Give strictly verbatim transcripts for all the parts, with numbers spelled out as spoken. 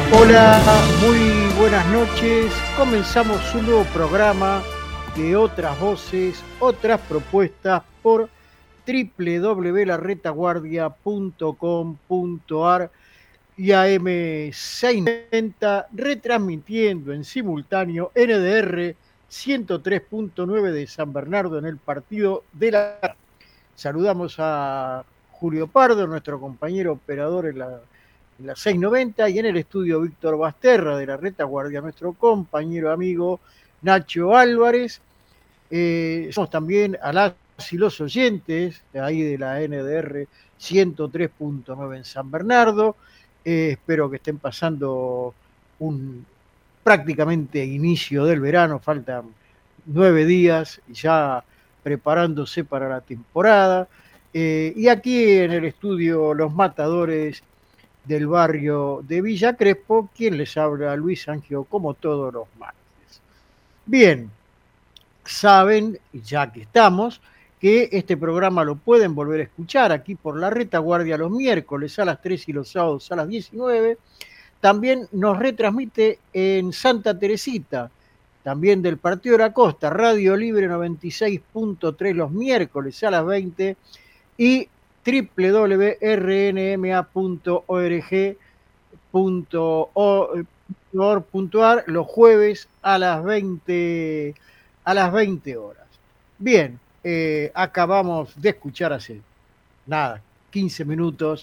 Hola, muy buenas noches. Comenzamos un nuevo programa de Otras Voces, Otras Propuestas por doble u doble u doble u punto la retaguardia punto com punto a r y A M seiscientos noventa, retransmitiendo en simultáneo N D R ciento tres punto nueve de San Bernardo en el partido de la... Saludamos a Julio Pardo, nuestro compañero operador en la en la seiscientos noventa, y en el estudio Víctor Basterra de la Retaguardia, nuestro compañero amigo Nacho Álvarez. Eh, somos también a las y los oyentes de ahí de la N D R ciento tres punto nueve en San Bernardo. Eh, espero que estén pasando un prácticamente inicio del verano, faltan nueve días y ya preparándose para la temporada. Eh, y aquí en el estudio Los Matadores del barrio de Villa Crespo, quien les habla, Luis Angio, como todos los martes. Bien, saben, ya que estamos, que este programa lo pueden volver a escuchar aquí por la Retaguardia los miércoles a las tres y los sábados a las diecinueve. También nos retransmite en Santa Teresita, también del Partido de la Costa, Radio Libre noventa y seis punto tres los miércoles a las veinte y doble u doble u doble u punto r n m a punto org punto org punto a r los jueves a las veinte a las veinte horas. Bien, eh, acabamos de escuchar hace nada, quince minutos,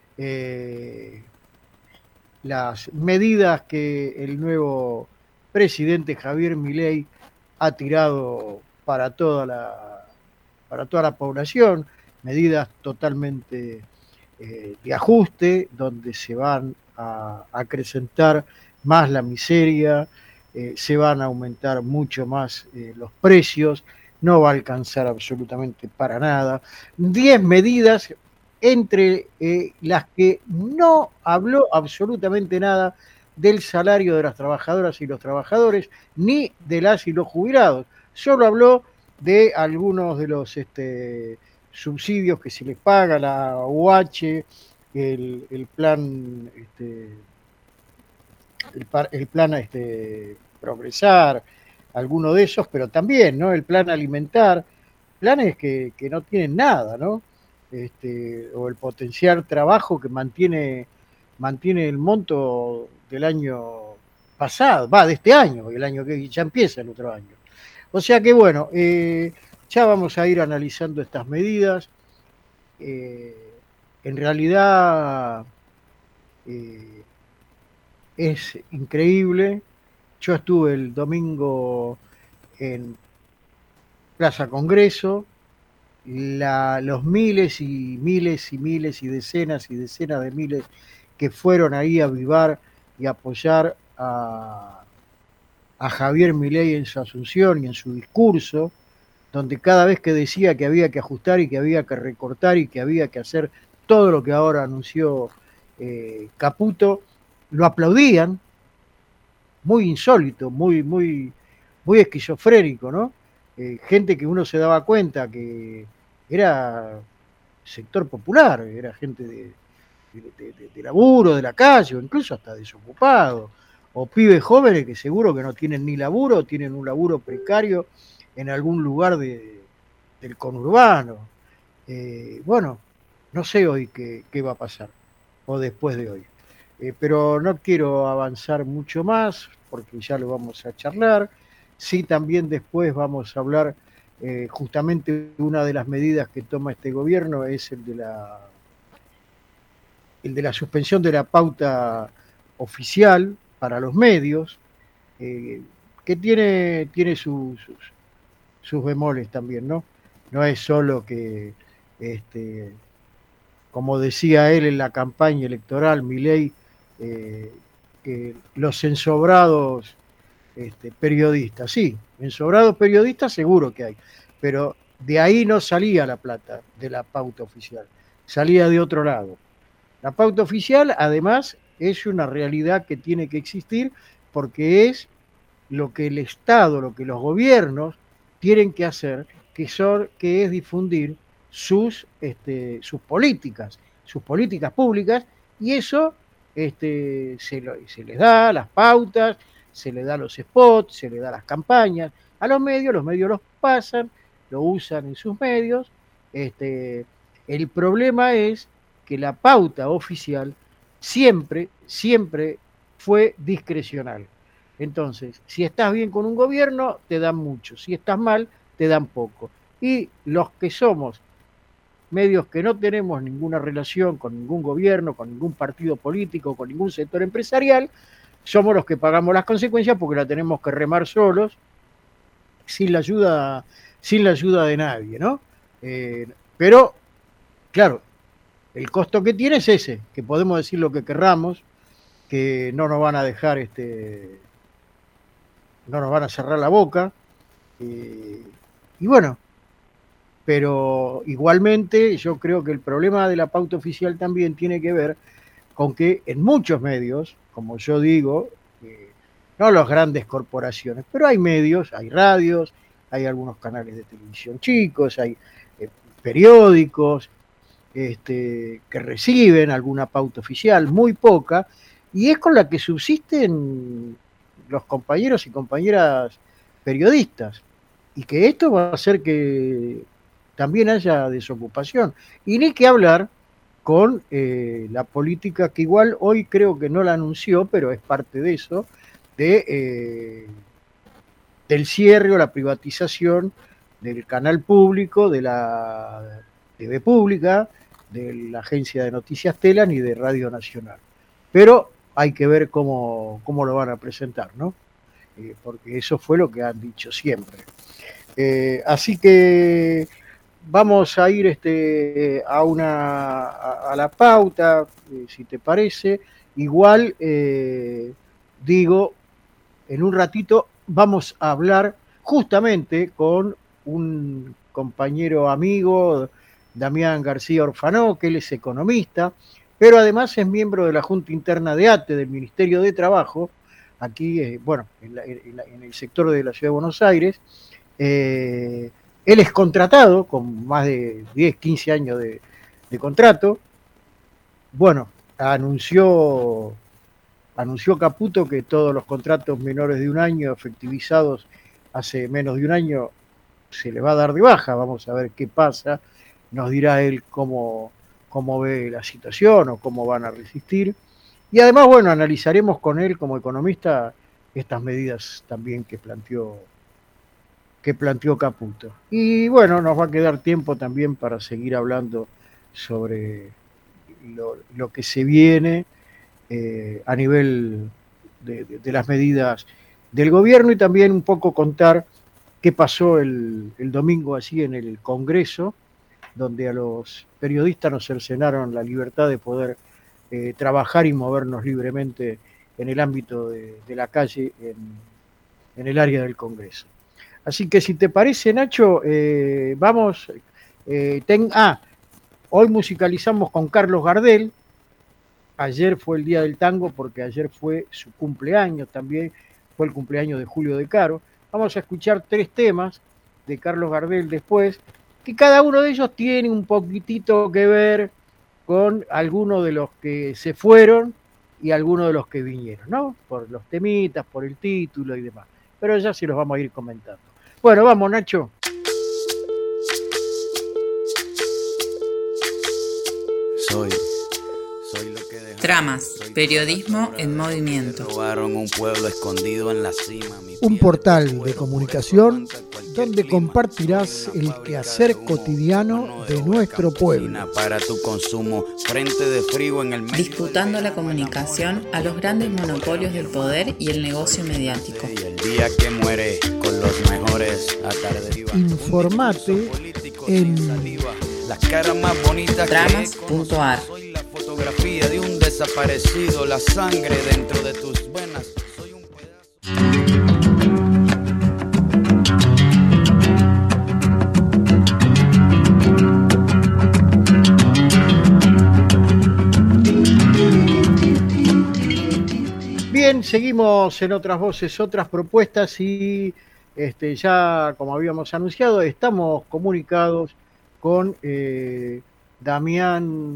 eh, las medidas que el nuevo presidente Javier Milei ha tirado para toda la, para toda la población, medidas totalmente eh, de ajuste, donde se van a acrecentar más la miseria, eh, se van a aumentar mucho más eh, los precios, no va a alcanzar absolutamente para nada. Diez medidas entre eh, las que no habló absolutamente nada del salario de las trabajadoras y los trabajadores, ni de las y los jubilados. Solo habló de algunos de los este, subsidios que se les paga, la U H, el, el plan, este, el, el plan este, Progresar, alguno de esos, pero también, ¿no?, el plan alimentar, planes que, que no tienen nada, ¿no? Este, o el potencial trabajo que mantiene, mantiene el monto del año pasado, va, de este año, el año que ya empieza el otro año. O sea que bueno, eh, ya vamos a ir analizando estas medidas. Eh, en realidad eh, es increíble. Yo estuve el domingo en Plaza Congreso, la, los miles y miles y miles y decenas y decenas de miles que fueron ahí a avivar y apoyar a, a Javier Milei en su asunción y en su discurso, donde cada vez que decía que había que ajustar y que había que recortar y que había que hacer todo lo que ahora anunció eh, Caputo, lo aplaudían, muy insólito, muy, muy, muy esquizofrénico, ¿no? Eh, gente que uno se daba cuenta que era sector popular, era gente de, de, de, de laburo, de la calle, o incluso hasta desocupado, o pibes jóvenes que seguro que no tienen ni laburo, tienen un laburo precario en algún lugar de, del conurbano. Eh, bueno, no sé hoy qué, qué va a pasar, o después de hoy. Eh, pero no quiero avanzar mucho más, porque ya lo vamos a charlar. Sí, también después vamos a hablar, eh, justamente una de las medidas que toma este gobierno es el de la, el de la suspensión de la pauta oficial para los medios, eh, que tiene, tiene sus, sus, sus bemoles también, ¿no? No es solo que, este, como decía él en la campaña electoral, Milei, eh, que los ensobrados este, periodistas, sí, ensobrados periodistas seguro que hay, pero de ahí no salía la plata de la pauta oficial, salía de otro lado. La pauta oficial, además, es una realidad que tiene que existir porque es lo que el Estado, lo que los gobiernos tienen que hacer, que, son, que es difundir sus, este, sus políticas, sus políticas públicas, y eso este, se, lo, se les da las pautas, se les da los spots, se les da las campañas a los medios, los medios los pasan, lo usan en sus medios. Este, el problema es que la pauta oficial siempre, siempre fue discrecional. Entonces, si estás bien con un gobierno, te dan mucho, si estás mal, te dan poco. Y los que somos medios que no tenemos ninguna relación con ningún gobierno, con ningún partido político, con ningún sector empresarial, somos los que pagamos las consecuencias porque la tenemos que remar solos, sin la ayuda, sin la ayuda de nadie, ¿no? Eh, pero, claro, el costo que tiene es ese, que podemos decir lo que querramos, que no nos van a dejar, este, no nos van a cerrar la boca, eh, y bueno, pero igualmente yo creo que el problema de la pauta oficial también tiene que ver con que en muchos medios, como yo digo, eh, no las grandes corporaciones, pero hay medios, hay radios, hay algunos canales de televisión chicos, hay eh, periódicos este, que reciben alguna pauta oficial, muy poca, y es con la que subsisten los compañeros y compañeras periodistas, y que esto va a hacer que también haya desocupación. Y ni que hablar con eh, la política que igual hoy creo que no la anunció, pero es parte de eso, de, eh, del cierre o la privatización del canal público, de la T V pública, de la agencia de noticias Telan y de Radio Nacional. Pero hay que ver cómo, cómo lo van a presentar, ¿no? Eh, porque eso fue lo que han dicho siempre. Eh, así que vamos a ir este, a, una, a, a la pauta, eh, si te parece. Igual, eh, digo, en un ratito vamos a hablar justamente con un compañero amigo, Damián García Orfanó, que él es economista, pero además es miembro de la Junta Interna de ATE, del Ministerio de Trabajo, aquí, eh, bueno, en, la, en, la, en el sector de la Ciudad de Buenos Aires. Eh, Él es contratado con más de diez, quince años de, de contrato. Bueno, anunció, anunció Caputo que todos los contratos menores de un año, efectivizados hace menos de un año, se le va a dar de baja. Vamos a ver qué pasa. Nos dirá él cómo, cómo ve la situación o cómo van a resistir. Y además, bueno, analizaremos con él como economista estas medidas también que planteó que planteó Caputo. Y bueno, nos va a quedar tiempo también para seguir hablando sobre lo, lo que se viene eh, a nivel de, de, de las medidas del gobierno y también un poco contar qué pasó el, el domingo así en el Congreso, donde a los periodistas nos cercenaron la libertad de poder eh, trabajar y movernos libremente en el ámbito de, de la calle en, en el área del Congreso. Así que si te parece, Nacho, eh, vamos, eh, ten, ah, hoy musicalizamos con Carlos Gardel. Ayer fue el día del tango porque ayer fue su cumpleaños también, fue el cumpleaños de Julio De Caro. Vamos a escuchar tres temas de Carlos Gardel después, que cada uno de ellos tiene un poquitito que ver con algunos de los que se fueron y algunos de los que vinieron, ¿no? Por los temitas, por el título y demás. Pero ya se los vamos a ir comentando. Bueno, vamos, Nacho. Soy, soy lo que dejaron, Tramas, periodismo en movimiento. Robaron un pueblo escondido en la cima. Un portal de comunicación donde compartirás el quehacer cotidiano de nuestro pueblo. Para tu consumo, frente de frío en el medio. Disputando la comunicación a los grandes monopolios del poder y el negocio mediático. Y el día que muere con los mejores a tarde. Informate en las caras más bonitas. Tramas punto ar. Soy la fotografía de un desaparecido, la sangre dentro de tus venas. Soy un pedazo. Bien, seguimos en Otras Voces, Otras Propuestas y este, ya como habíamos anunciado estamos comunicados con eh, Damián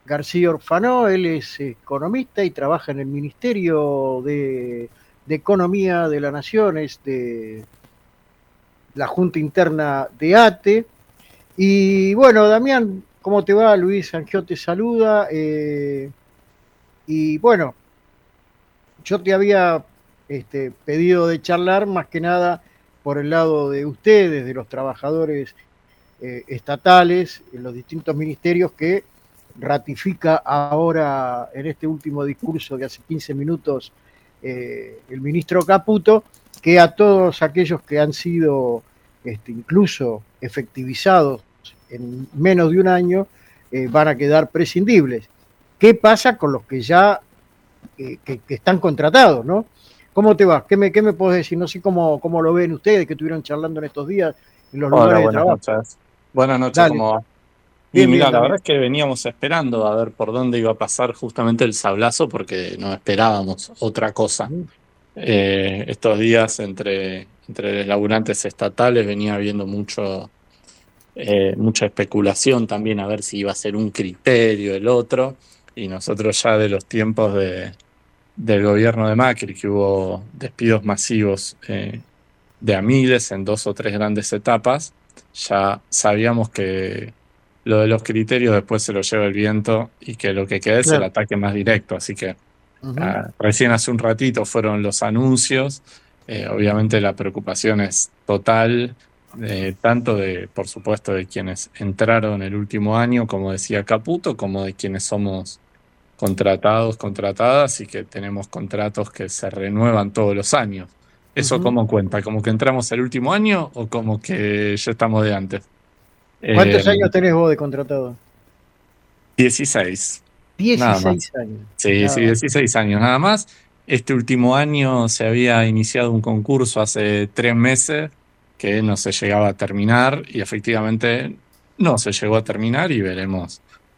García Orfanó. Él es economista y trabaja en el Ministerio de, de Economía de la Nación, es de la Junta Interna de ATE. Y bueno, Damián, ¿cómo te va? Luis Angio te saluda. Eh, y bueno, yo te había este, pedido de charlar más que nada por el lado de ustedes, de los trabajadores eh, estatales, en los distintos ministerios, que ratifica ahora en este último discurso de hace quince minutos eh, el ministro Caputo, que a todos aquellos que han sido este, incluso efectivizados en menos de un año eh, van a quedar prescindibles. ¿Qué pasa con los que ya eh, que, que están contratados, ¿no? ¿Cómo te va? ¿Qué me, qué me podés decir? No sé cómo, cómo lo ven ustedes, que estuvieron charlando en estos días en los Hola, lugares de buenas trabajo. noches. Buenas noches, Dale. ¿cómo va? Bien, Y mira, bien, la Damián. verdad es que veníamos esperando a ver por dónde iba a pasar justamente el sablazo porque no esperábamos otra cosa. Eh, estos días entre, entre los laburantes estatales venía habiendo mucho, eh, mucha especulación también a ver si iba a ser un criterio el otro, y nosotros ya de los tiempos de, del gobierno de Macri, que hubo despidos masivos eh, de a miles en dos o tres grandes etapas, ya sabíamos que lo de los criterios después se lo lleva el viento y que lo que queda es Claro. el ataque más directo. Así que Uh-huh. ah, recién hace un ratito fueron los anuncios. Eh, obviamente la preocupación es total, eh, tanto de, por supuesto, de quienes entraron el último año, como decía Caputo, como de quienes somos contratados, contratadas y que tenemos contratos que se renuevan todos los años. ¿Eso Uh-huh. cómo cuenta? ¿Como que entramos el último año o como que ya estamos de antes? ¿Cuántos Eh, años tenés vos de contratado? dieciséis, nada más. dieciséis años. Sí, Nada sí, más. dieciséis años nada más. Este último año se había iniciado un concurso hace tres meses que no se llegaba a terminar y efectivamente no se llegó a terminar, y veremos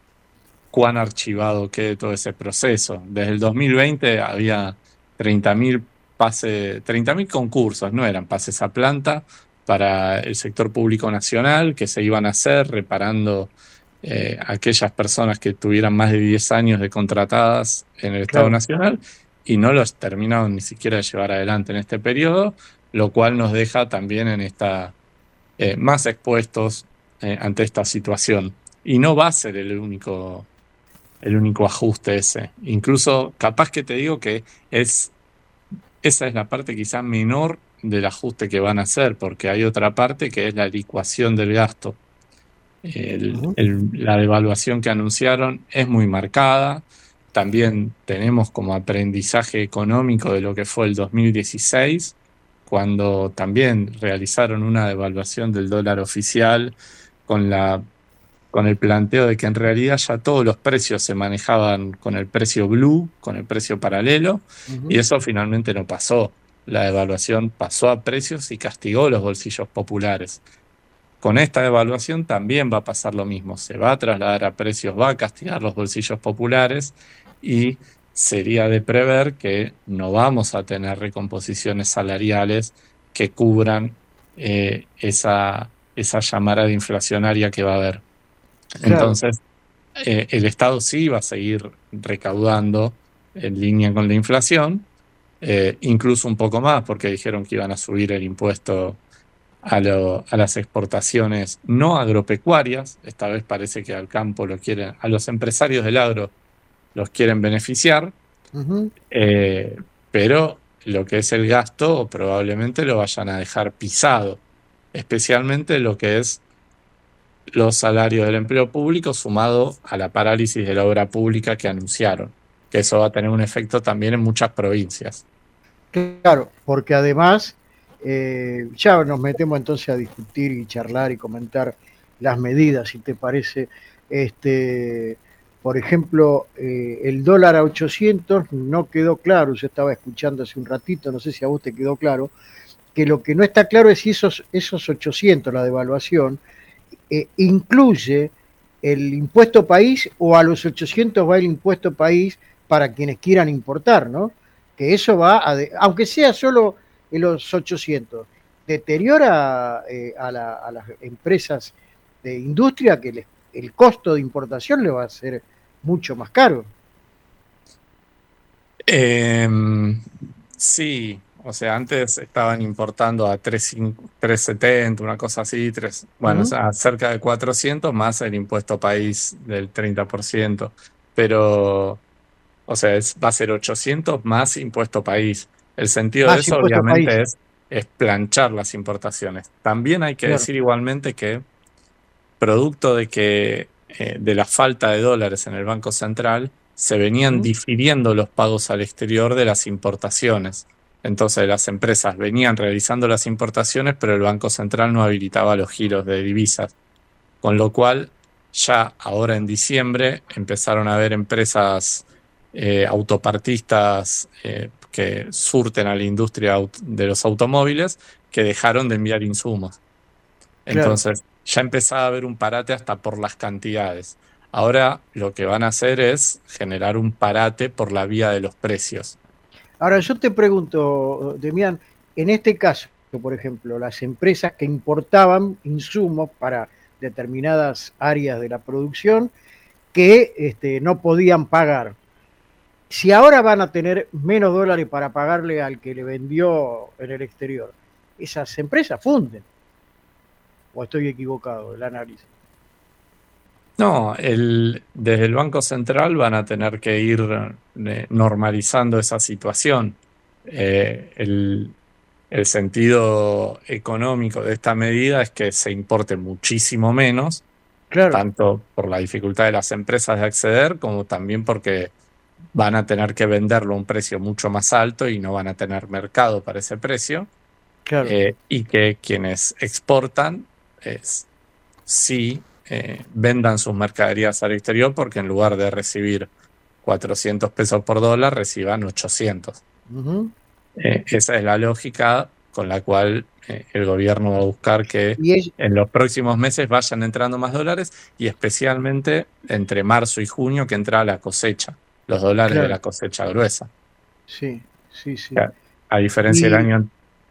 cuán archivado quede todo ese proceso. Desde el dos mil veinte había treinta mil pases, treinta mil concursos, no eran pases a planta, para el sector público nacional que se iban a hacer reparando eh, aquellas personas que tuvieran más de diez años de contratadas en el Estado Claro. Nacional, y no los terminaron ni siquiera de llevar adelante en este periodo, lo cual nos deja también en esta eh, más expuestos eh, ante esta situación. Y no va a ser el único el único ajuste ese. Incluso capaz que te digo que es esa es la parte quizá menor del ajuste que van a hacer, porque hay otra parte que es la licuación del gasto. El, Uh-huh. el, la devaluación que anunciaron es muy marcada. También tenemos como aprendizaje económico de lo que fue el dos mil dieciséis, cuando también realizaron una devaluación del dólar oficial con la con el planteo de que en realidad ya todos los precios se manejaban con el precio blue, con el precio paralelo, Uh-huh. y eso finalmente no pasó. La devaluación pasó a precios y castigó los bolsillos populares. Con esta devaluación también va a pasar lo mismo, se va a trasladar a precios, va a castigar los bolsillos populares, y sería de prever que no vamos a tener recomposiciones salariales que cubran eh, esa, esa llamarada inflacionaria que va a haber. Claro. Entonces, eh, el Estado sí va a seguir recaudando en línea con la inflación, eh, incluso un poco más, porque dijeron que iban a subir el impuesto a, lo, a las exportaciones no agropecuarias. Esta vez parece que al campo lo quieren, a los empresarios del agro los quieren beneficiar, Uh-huh. eh, pero lo que es el gasto probablemente lo vayan a dejar pisado, especialmente lo que es los salarios del empleo público sumado a la parálisis de la obra pública que anunciaron, que eso va a tener un efecto también en muchas provincias. Claro, porque además eh, ya nos metemos entonces a discutir y charlar y comentar las medidas, si te parece. Este, por ejemplo, eh, el dólar a ochocientos no quedó claro, yo estaba escuchando hace un ratito, no sé si a vos te quedó claro, que lo que no está claro es si esos, esos ochocientos, la devaluación, eh, incluye el impuesto país o a los ochocientos va el impuesto país para quienes quieran importar, ¿no? Que eso va, a de, aunque sea solo en los ochocientos, deteriora eh, a, la, a las empresas de industria que les, el costo de importación le va a ser mucho más caro. Eh, sí, o sea, antes estaban importando a tres setenta, una cosa así, tres, bueno, Uh-huh. o sea, cerca de cuatrocientos más el impuesto país del treinta por ciento, pero, o sea, es, va a ser ochocientos más impuesto país. El sentido de Más eso, impuesto país. obviamente, es, es planchar las importaciones. También hay que Claro. decir igualmente que, producto de que eh, de la falta de dólares en el Banco Central, se venían Uh-huh. difiriendo los pagos al exterior de las importaciones. Entonces las empresas venían realizando las importaciones, pero el Banco Central no habilitaba los giros de divisas. Con lo cual, ya ahora en diciembre empezaron a haber empresas eh, autopartistas eh, que surten a la industria de los automóviles que dejaron de enviar insumos. Entonces, claro, ya empezaba a haber un parate hasta por las cantidades. Ahora lo que van a hacer es generar un parate por la vía de los precios. Ahora yo te pregunto, Demián, en este caso, por ejemplo, las empresas que importaban insumos para determinadas áreas de la producción que este, no podían pagar, si ahora van a tener menos dólares para pagarle al que le vendió en el exterior, esas empresas funden. ¿O estoy equivocado el análisis? No, el, desde el Banco Central van a tener que ir eh, normalizando esa situación. Eh, el, el sentido económico de esta medida es que se importe muchísimo menos, claro, tanto por la dificultad de las empresas de acceder, como también porque van a tener que venderlo a un precio mucho más alto y no van a tener mercado para ese precio. Claro. Eh, y que quienes exportan es, sí eh, vendan sus mercaderías al exterior, porque en lugar de recibir cuatrocientos pesos por dólar, reciban ochocientos. Uh-huh. Eh, esa es la lógica con la cual eh, el gobierno va a buscar que es... en los próximos meses vayan entrando más dólares, y especialmente entre marzo y junio, que entra la cosecha, los dólares, claro, de la cosecha gruesa. Sí, sí, sí. A, a diferencia y... del año...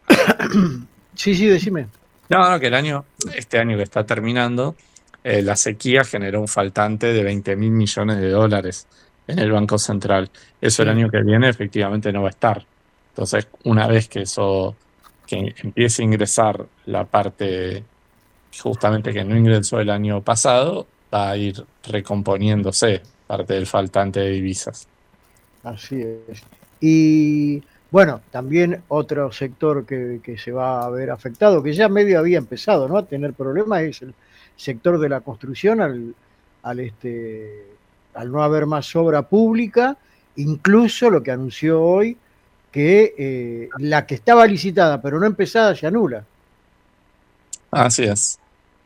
Sí, sí, decime. No, no, que el año, este año que está terminando, eh, la sequía generó un faltante de veinte mil millones de dólares en el Banco Central. Eso, sí, el año que viene efectivamente no va a estar. Entonces, una vez que eso, que empiece a ingresar la parte justamente que no ingresó el año pasado, va a ir recomponiéndose parte del faltante de divisas. Así es. Y bueno, también otro sector que, que se va a ver afectado, que ya medio había empezado, ¿no?, a tener problemas, es el sector de la construcción, al, al, este, al no haber más obra pública, incluso lo que anunció hoy, que eh, la que estaba licitada pero no empezada se anula. Así es.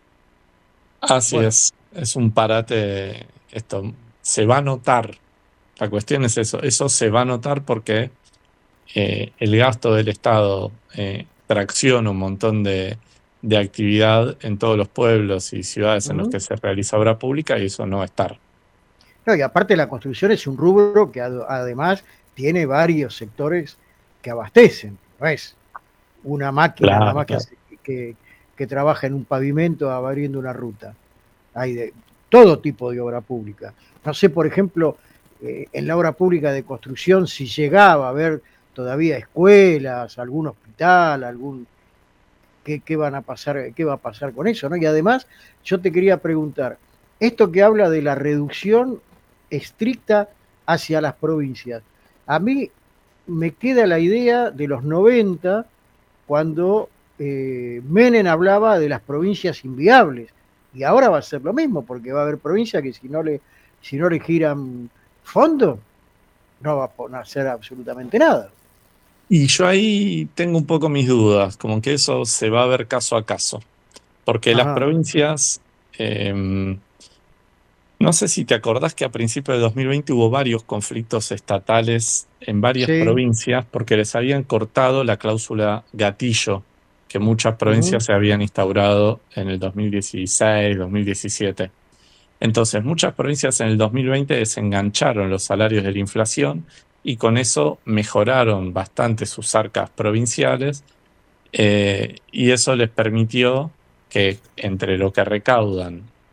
Así bueno. es. Es un parate. Esto se va a notar. La cuestión es eso. Eso se va a notar porque eh, el gasto del Estado eh, tracciona un montón de, de actividad en todos los pueblos y ciudades uh-huh. en los que se realiza obra pública, y eso no va a estar. No, y aparte la construcción es un rubro que ad- además tiene varios sectores que abastecen. No es una máquina Claro, nada más claro. que, que, que trabaja en un pavimento abriendo una ruta. Hay de todo tipo de obra pública. No sé, por ejemplo, eh, en la obra pública de construcción, si llegaba a haber todavía escuelas, algún hospital, algún qué, qué van a pasar, qué va a pasar con eso, ¿no? Y además, yo te quería preguntar, esto que habla de la reducción estricta hacia las provincias, a mí me queda la idea de los noventa, cuando eh, Menem hablaba de las provincias inviables, y ahora va a ser lo mismo, porque va a haber provincias que si no le, si no le giran fondos, no va a hacer absolutamente nada. Y yo ahí tengo un poco mis dudas, como que eso se va a ver caso a caso, porque Ajá. las provincias, eh, no sé si te acordás que a principios de dos mil veinte hubo varios conflictos estatales en varias sí. provincias, porque les habían cortado la cláusula gatillo, que muchas provincias uh-huh. se habían instaurado en el dos mil dieciséis, dos mil diecisiete. Entonces, muchas provincias en el dos mil veinte desengancharon los salarios de la inflación, y con eso mejoraron bastante sus arcas provinciales, eh, y eso les permitió que entre lo que recaudan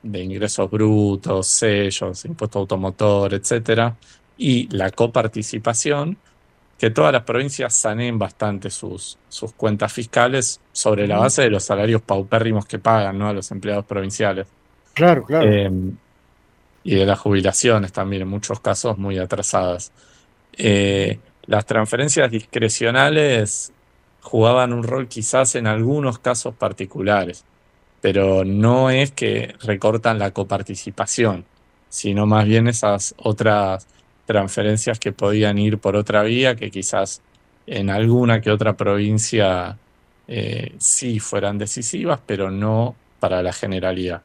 de ingresos brutos, sellos, impuesto automotor, etcétera, y la coparticipación, que todas las provincias saneen bastante sus, sus cuentas fiscales sobre la base de los salarios paupérrimos que pagan, ¿no?, a los empleados provinciales. Claro, claro. Eh, y de las jubilaciones también, en muchos casos muy atrasadas. Eh, las transferencias discrecionales jugaban un rol quizás en algunos casos particulares, pero no es que recortan la coparticipación, sino más bien esas otras transferencias que podían ir por otra vía, que quizás en alguna que otra provincia eh, sí fueran decisivas, pero no para la generalidad.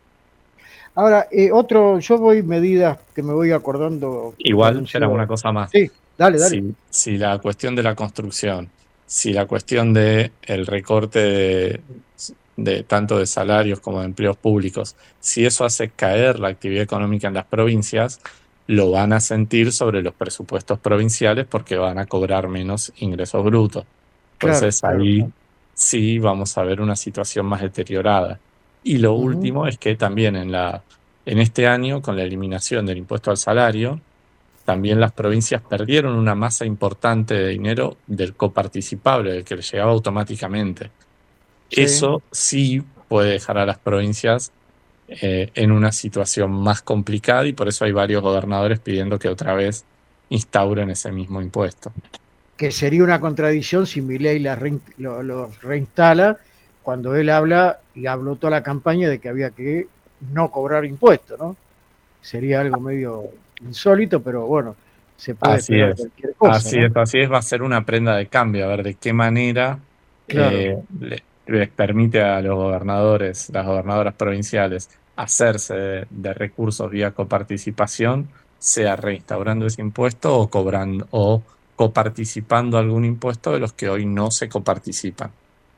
Ahora, eh, otro, yo voy medidas que me voy acordando. Igual, era una cosa más. Sí, dale, dale. Si, si la cuestión de la construcción, si la cuestión de el recorte de, de tanto de salarios como de empleos públicos, si eso hace caer la actividad económica en las provincias, lo van a sentir sobre los presupuestos provinciales porque van a cobrar menos ingresos brutos. Entonces Claro, ahí claro. sí vamos a ver una situación más deteriorada. Y lo Ujú. último es que también en, la, en este año, con la eliminación del impuesto al salario, también las provincias perdieron una masa importante de dinero del coparticipable, del que les llegaba automáticamente. Sí. Eso sí puede dejar a las provincias eh, en una situación más complicada, y por eso hay varios gobernadores pidiendo que otra vez instauren ese mismo impuesto. Que sería una contradicción si Milei la rein, lo, lo reinstala, cuando él habla, y habló toda la campaña de que había que no cobrar impuestos, ¿no? Sería algo medio insólito, pero bueno, se puede Así esperar es. cualquier cosa, Así ¿no? es, así es, va a ser una prenda de cambio, a ver de qué manera Claro. eh, le- les permite a los gobernadores, las gobernadoras provinciales, hacerse de, de recursos vía coparticipación, sea reinstaurando ese impuesto o cobrando o coparticipando algún impuesto de los que hoy no se coparticipan.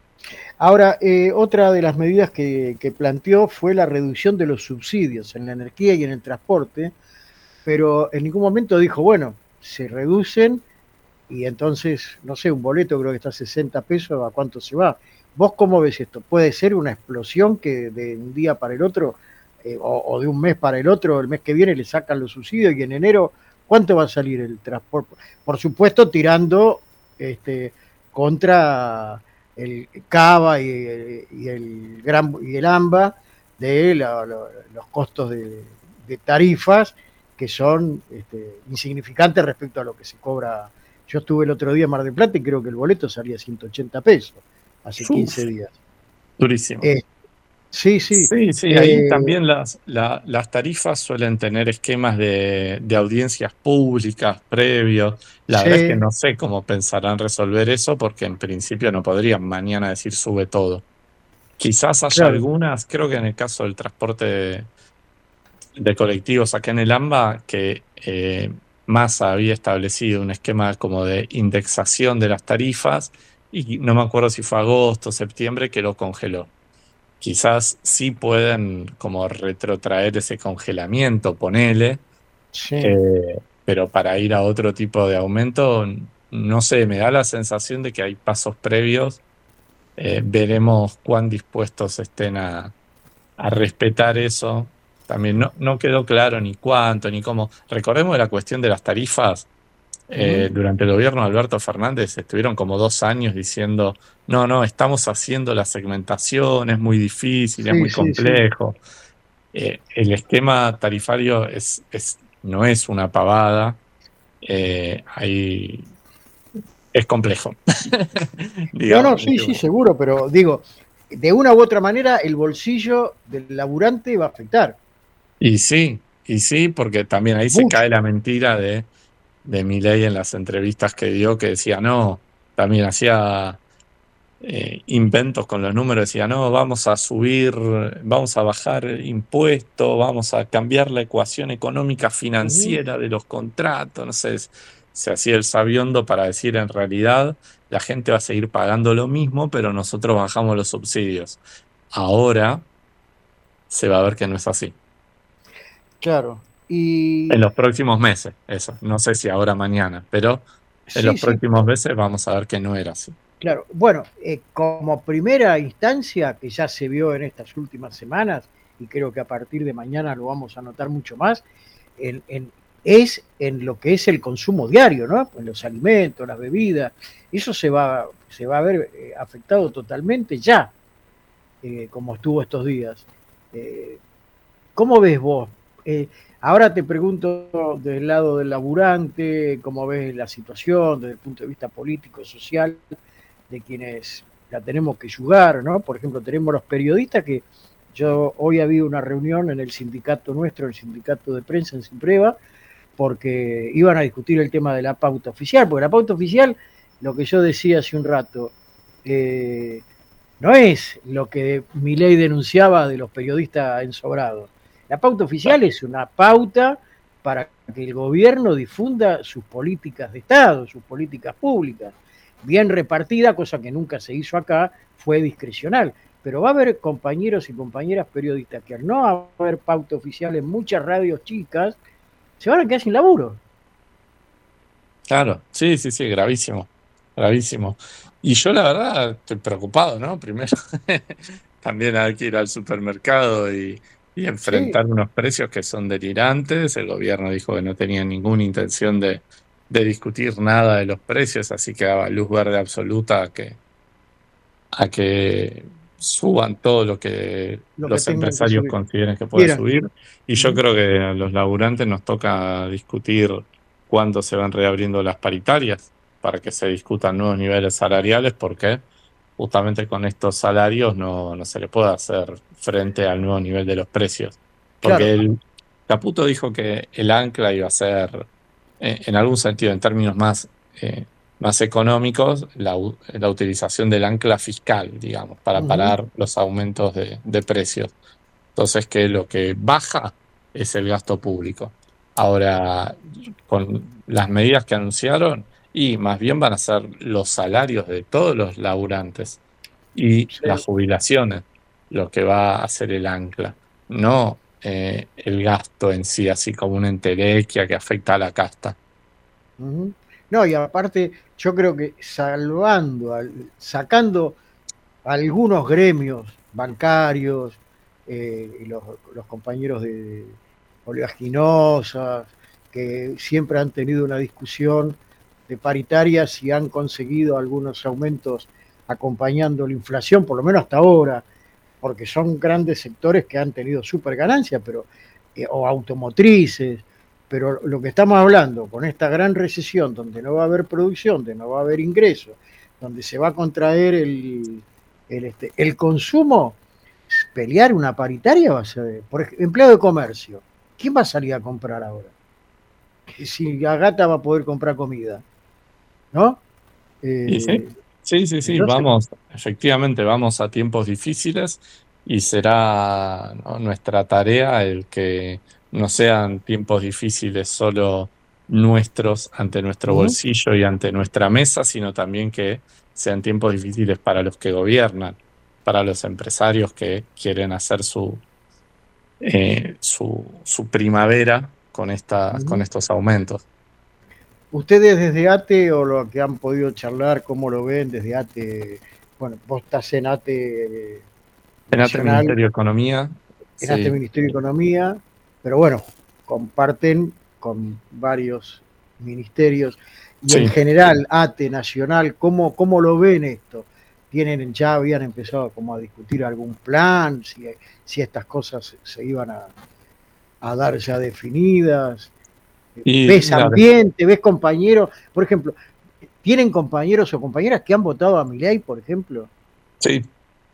Ahora, eh, otra de las medidas que, que planteó fue la reducción de los subsidios en la energía y en el transporte, pero en ningún momento dijo, bueno, se reducen y entonces, no sé, un boleto creo que está a sesenta pesos, ¿a cuánto se va? ¿Vos cómo ves esto? ¿Puede ser una explosión que de un día para el otro, eh, o, o de un mes para el otro, el mes que viene le sacan los subsidios y en enero, ¿cuánto va a salir el transporte? Por supuesto, tirando este, contra el Cava y, y el Gran y el AMBA de la, la, los costos de, de tarifas que son este, insignificantes respecto a lo que se cobra. Yo estuve el otro día en Mar del Plata y creo que el boleto salía ciento ochenta pesos, hace quince días. Durísimo. Eh, sí, sí. Sí, sí, eh, ahí también las, la, las tarifas suelen tener esquemas de, de audiencias públicas previos. La sí, verdad es que no sé cómo pensarán resolver eso, porque en principio no podrían mañana decir sube todo. Quizás haya claro. algunas, creo que en el caso del transporte de, de colectivos acá en el AMBA, que eh, Massa había establecido un esquema como de indexación de las tarifas, y no me acuerdo si fue agosto o septiembre que lo congeló. Quizás sí pueden como retrotraer ese congelamiento, ponele, Sí. eh, pero para ir a otro tipo de aumento, no sé, me da la sensación de que hay pasos previos. Eh, veremos cuán dispuestos estén a, a respetar eso. También no, no quedó claro ni cuánto, ni cómo. Recordemos la cuestión de las tarifas. Eh, Uh-huh. durante el gobierno de Alberto Fernández estuvieron como dos años diciendo, no, no, estamos haciendo la segmentación, es muy difícil, es Sí, muy sí, complejo. Eh, el esquema tarifario es, es, no es una pavada, eh, hay, es complejo. No, Digamos, no, sí, sí, seguro, pero digo, de una u otra manera el bolsillo del laburante va a afectar. Y sí, y sí, porque también ahí se Mucho. cae la mentira de, de Milei en las entrevistas que dio, que decía, no, también hacía eh, inventos con los números, decía, no, vamos a subir, vamos a bajar impuestos, vamos a cambiar la ecuación económica financiera de los contratos, no sé, se hacía el sabiondo para decir en realidad la gente va a seguir pagando lo mismo, pero nosotros bajamos los subsidios. Ahora se va a ver que no es así. Claro. Y En los próximos meses, eso. No sé si ahora mañana, pero en sí, los sí, próximos meses vamos a ver que no era así. claro. Bueno, eh, como primera instancia que ya se vio en estas últimas semanas y creo que a partir de mañana lo vamos a notar mucho más, en, en, es en lo que es el consumo diario, ¿no? En los alimentos, las bebidas, eso se va, se va a ver eh, afectado totalmente ya, eh, como estuvo estos días. Eh, ¿Cómo ves vos? Eh, ahora te pregunto del lado del laburante, ¿cómo ves la situación desde el punto de vista político, social, de quienes la tenemos que ayudar, ¿no? Por ejemplo, tenemos los periodistas que yo hoy había una reunión en el sindicato nuestro, el sindicato de prensa en Simpreva, porque iban a discutir el tema de la pauta oficial, porque la pauta oficial, lo que yo decía hace un rato, eh, no es lo que Milei denunciaba de los periodistas ensobrados. La pauta oficial es una pauta para que el gobierno difunda sus políticas de Estado, sus políticas públicas, bien repartida, cosa que nunca se hizo acá, fue discrecional. Pero va a haber compañeros y compañeras periodistas que al no haber pauta oficial en muchas radios chicas, se van a quedar sin laburo. Claro, sí, sí, sí, gravísimo, gravísimo. Y yo la verdad estoy preocupado, ¿no? Primero, también hay que ir al supermercado y, y enfrentar sí. unos precios que son delirantes. El gobierno dijo que no tenía ninguna intención de, de discutir nada de los precios, así que daba luz verde absoluta a que, a que suban todo lo que lo los que empresarios que consideren que puede Mira. subir. Y yo uh-huh. creo que a los laburantes nos toca discutir cuándo se van reabriendo las paritarias para que se discutan nuevos niveles salariales, porque justamente con estos salarios no, no se le puede hacer frente al nuevo nivel de los precios. Porque claro. el Caputo dijo que el ancla iba a ser, eh, en algún sentido, en términos más... Eh, más económicos, la, la utilización del ancla fiscal, digamos, para uh-huh. parar los aumentos de, de precios. Entonces, que lo que baja es el gasto público. Ahora, con las medidas que anunciaron, y más bien van a ser los salarios de todos los laburantes y sí. las jubilaciones, lo que va a hacer el ancla, no eh, el gasto en sí, así como una entelequia que afecta a la casta. Uh-huh. No, y aparte, yo creo que salvando, sacando algunos gremios bancarios, eh, y los, los compañeros de oleaginosas, que siempre han tenido una discusión de paritarias y han conseguido algunos aumentos acompañando la inflación, por lo menos hasta ahora, porque son grandes sectores que han tenido súper ganancias, pero, eh, o automotrices. Pero lo que estamos hablando con esta gran recesión, donde no va a haber producción, donde no va a haber ingresos, donde se va a contraer el, el, este, el consumo, pelear una paritaria va a ser, por ejemplo, empleado de comercio, ¿quién va a salir a comprar ahora? Si Agata va a poder comprar comida, ¿no? Eh, sí, sí, sí, sí, entonces, vamos, efectivamente vamos a tiempos difíciles y será, ¿no?, nuestra tarea el que no sean tiempos difíciles solo nuestros ante nuestro bolsillo y ante nuestra mesa, sino también que sean tiempos difíciles para los que gobiernan, para los empresarios que quieren hacer su, eh, su, su primavera con, esta, uh-huh. con estos aumentos. Ustedes desde ATE, o lo que han podido charlar, ¿cómo lo ven desde ATE? Bueno, vos estás en ATE... En ATE Ministerio de Economía. En sí. ATE Ministerio de Economía. Pero bueno, comparten con varios ministerios y sí. en general ATE Nacional, ¿cómo, cómo lo ven esto? ¿Tienen, ya habían empezado como a discutir algún plan, si, si estas cosas se iban a, a dar ya definidas? Y, ¿ves claro. ambiente, ves compañeros? Por ejemplo, ¿tienen compañeros o compañeras que han votado a Milei, por ejemplo? Sí.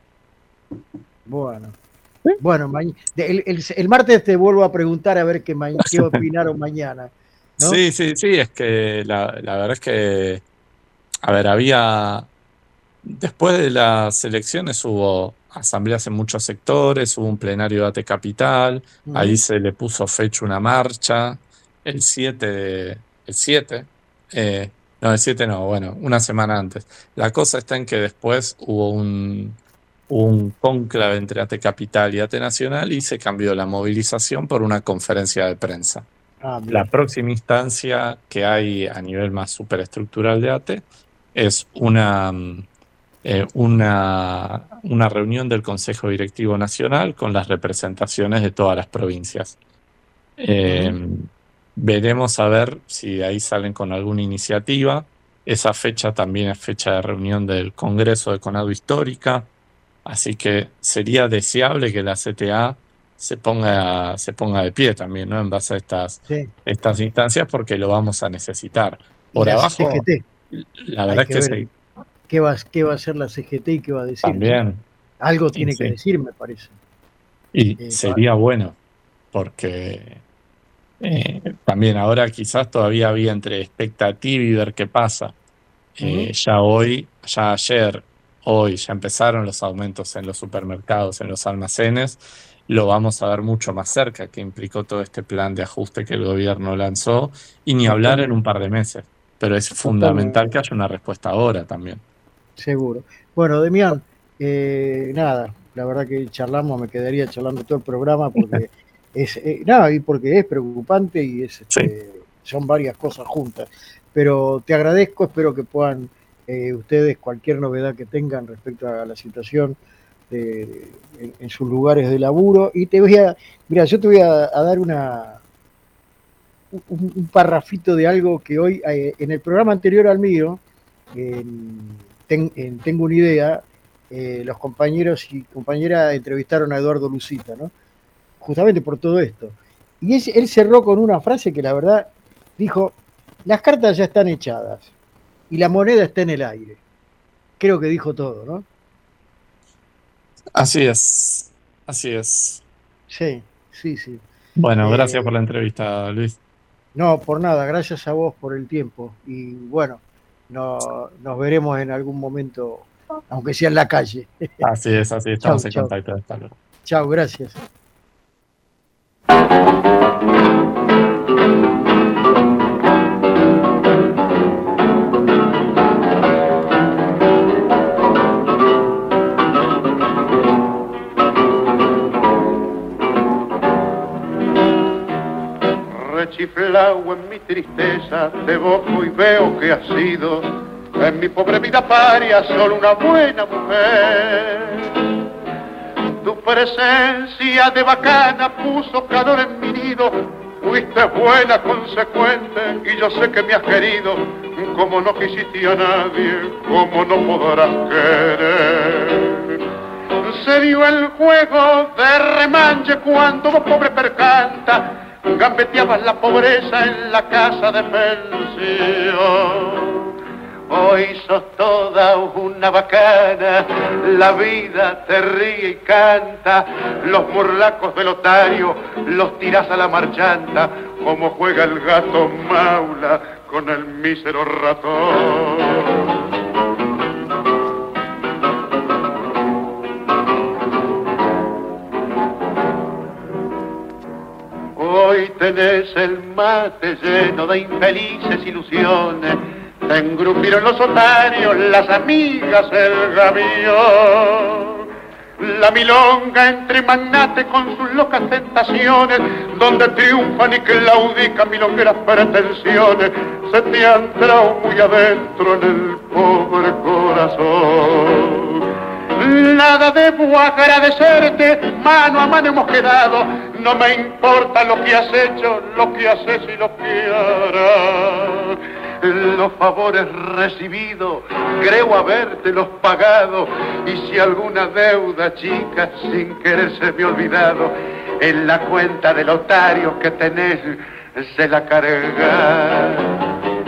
Bueno. Bueno, el, el, el martes te vuelvo a preguntar a ver qué, qué opinaron mañana, ¿no? Sí, sí, sí, es que la, la verdad es que, a ver, había, después de las elecciones hubo asambleas en muchos sectores, hubo un plenario de ATE Capital, uh-huh. ahí se le puso fecha una marcha, el siete, el siete, eh, no, el siete no, bueno, una semana antes. La cosa está en que después hubo un... un cónclave entre ATE Capital y ATE Nacional y se cambió la movilización por una conferencia de prensa. Ah, la próxima instancia que hay a nivel más superestructural de ATE es una eh, una, una reunión del Consejo Directivo Nacional con las representaciones de todas las provincias. Eh, uh-huh. Veremos a ver si de ahí salen con alguna iniciativa. Esa fecha también es fecha de reunión del Congreso de Conadu Histórica, así que sería deseable que la C T A se ponga, se ponga de pie también, ¿no? En base a estas, sí. estas instancias, porque lo vamos a necesitar. Por abajo, C G T. La verdad es que sí. ¿Qué va, ¿Qué va a hacer la C G T y qué va a decir? También. Algo tiene sí, que sí. decir, me parece. Y eh, sería para... bueno, porque eh, también ahora quizás todavía había entre expectativa y ver qué pasa. Eh, uh-huh. Ya hoy, ya ayer, hoy ya empezaron los aumentos en los supermercados, en los almacenes. Lo vamos a ver mucho más cerca, que implicó todo este plan de ajuste que el gobierno lanzó, y ni hablar en un par de meses. Pero es fundamental que haya una respuesta ahora también. Seguro. Bueno, Demián, eh, nada, la verdad que charlamos, me quedaría charlando todo el programa porque es eh, nada, y porque es preocupante y es, sí. este, son varias cosas juntas. Pero te agradezco, espero que puedan eh, ustedes cualquier novedad que tengan respecto a la situación de, de, en, en sus lugares de laburo. Y te voy a, mira, yo te voy a, a dar una un, un parrafito de algo que hoy, eh, en el programa anterior al mío, eh, ten, eh, tengo una idea, eh, los compañeros y compañeras entrevistaron a Eduardo Lucita, ¿no? Justamente por todo esto. Y es, él cerró con una frase que la verdad dijo: las cartas ya están echadas y la moneda está en el aire. Creo que dijo todo, ¿no? Así es, así es. Sí, sí, sí. Bueno, eh, gracias por la entrevista, Luis. No, por nada, gracias a vos por el tiempo. Y bueno, no, nos veremos en algún momento, aunque sea en la calle. Así es, así estamos chau, en chau. contacto. Hasta luego. Chao, gracias. Rechiflao en mi tristeza, te evoco y veo que has sido en mi pobre vida paria solo una buena mujer. Tu presencia de bacana puso calor en mi nido, fuiste buena, consecuente, y yo sé que me has querido, como no quisiste a nadie, como no podrás querer. Se dio el juego de remanche cuando vos pobre percanta gambeteabas la pobreza en la casa de pensión. Hoy sos toda una bacana, la vida te ríe y canta, los murlacos del otario los tirás a la marchanta, como juega el gato maula con el mísero ratón. Hoy tenés el mate lleno de infelices ilusiones, te engrupieron los otarios, las amigas, el gavión. La milonga entre magnates con sus locas tentaciones, donde triunfan y claudican milongueras pretensiones, se te han entrado muy adentro en el pobre corazón. Nada debo agradecerte, mano a mano hemos quedado, no me importa lo que has hecho, lo que haces y lo que harás. Los favores recibidos, creo habértelos pagado, y si alguna deuda chica sin querer se me ha olvidado, en la cuenta del otario que tenés se la carga.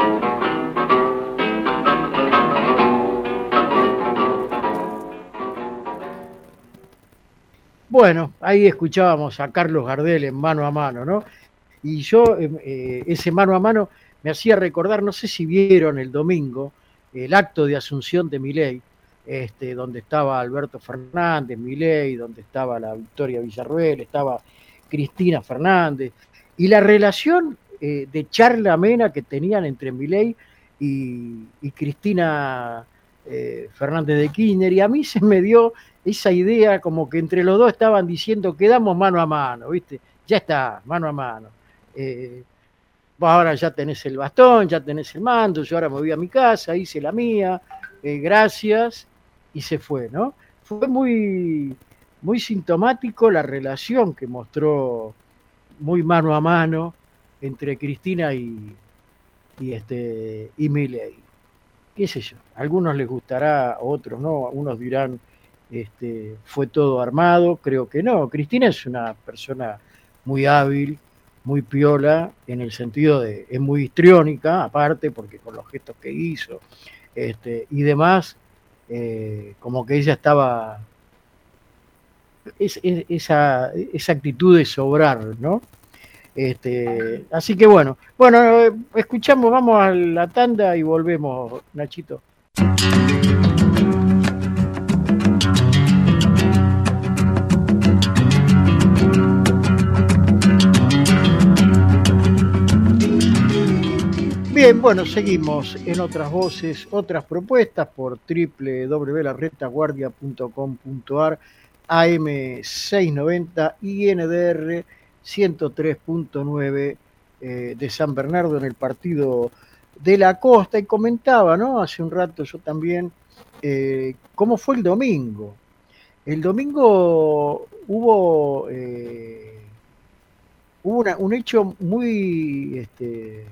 Bueno, ahí escuchábamos a Carlos Gardel en Mano a Mano, ¿no? Y yo, eh, ese mano a mano me hacía recordar, no sé si vieron el domingo, el acto de asunción de Milei, este, donde estaba Alberto Fernández, Milei, donde estaba la Victoria Villarruel, estaba Cristina Fernández, y la relación eh, de charla amena que tenían entre Milei y, y Cristina eh, Fernández de Kirchner, y a mí se me dio esa idea como que entre los dos estaban diciendo quedamos mano a mano, ¿viste? Ya está, mano a mano. Eh, vos ahora ya tenés el bastón, ya tenés el mando, yo ahora me voy a mi casa, hice la mía, eh, gracias, y se fue, ¿no? Fue muy, muy sintomático la relación que mostró muy mano a mano entre Cristina y, y, este, y Milei. ¿Qué sé yo? A algunos les gustará, a otros no, unos dirán, este, fue todo armado, creo que no. Cristina es una persona muy hábil, muy piola, en el sentido de, es muy histriónica, aparte, porque con los gestos que hizo, este, y demás, eh, como que ella estaba, es, es, esa, esa actitud de sobrar, ¿no? Este, así que bueno, bueno, eh, escuchamos, vamos a la tanda y volvemos, Nachito. Bien, bueno, seguimos en otras voces, otras propuestas por doble u doble u doble u punto la retaguardia punto com punto a r, A M seiscientos noventa y N D R ciento tres punto nueve eh, de San Bernardo en el partido de la Costa. Y comentaba, ¿no? Hace un rato yo también, eh, cómo fue el domingo. El domingo hubo, eh, hubo una, un hecho muy... Este,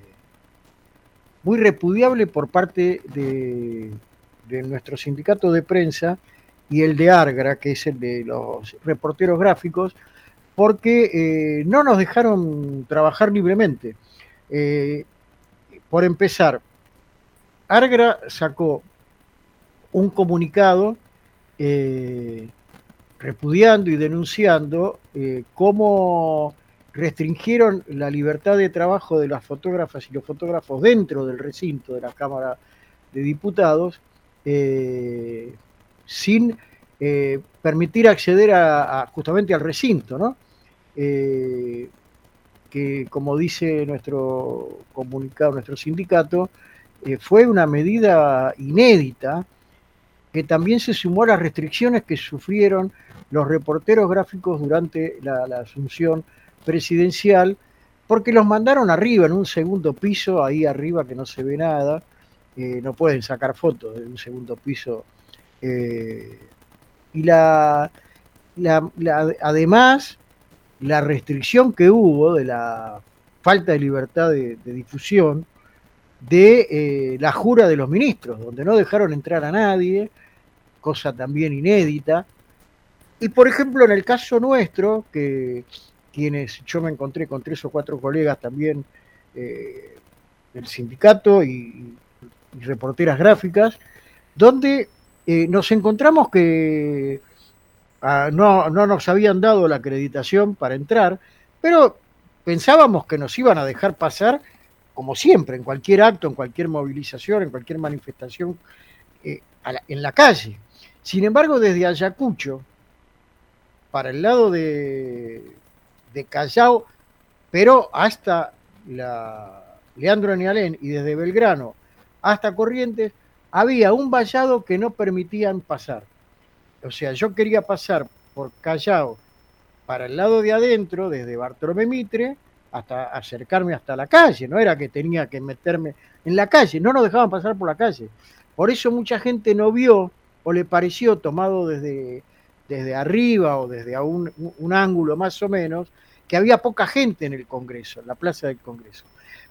muy repudiable por parte de, de nuestro sindicato de prensa y el de Argra, que es el de los reporteros gráficos, porque eh, no nos dejaron trabajar libremente. Eh, por empezar, Argra sacó un comunicado eh, repudiando y denunciando eh, cómo restringieron la libertad de trabajo de las fotógrafas y los fotógrafos dentro del recinto de la Cámara de Diputados, eh, sin eh, permitir acceder a, a justamente al recinto, ¿no? Eh, que, como dice nuestro comunicado, nuestro sindicato, eh, fue una medida inédita que también se sumó a las restricciones que sufrieron los reporteros gráficos durante la, la asunción presidencial, porque los mandaron arriba, en un segundo piso, ahí arriba que no se ve nada, eh, no pueden sacar fotos de un segundo piso. Eh, y la, la, la, además, la restricción que hubo de la falta de libertad de, de difusión de eh, la jura de los ministros, donde no dejaron entrar a nadie, cosa también inédita. Y por ejemplo, en el caso nuestro, que quienes yo me encontré con tres o cuatro colegas también eh, del sindicato y, y reporteras gráficas, donde eh, nos encontramos que ah, no, no nos habían dado la acreditación para entrar, pero pensábamos que nos iban a dejar pasar, como siempre, en cualquier acto, en cualquier movilización, en cualquier manifestación eh, a la, en la calle. Sin embargo, desde Ayacucho, para el lado de, de Callao, pero hasta la Leandro Nialén y desde Belgrano hasta Corrientes, había un vallado que no permitían pasar. O sea, yo quería pasar por Callao para el lado de adentro, desde Bartolomé Mitre, hasta acercarme hasta la calle, no era que tenía que meterme en la calle, no nos dejaban pasar por la calle. Por eso mucha gente no vio o le pareció, tomado desde, desde arriba o desde un, un ángulo más o menos, que había poca gente en el Congreso, en la plaza del Congreso.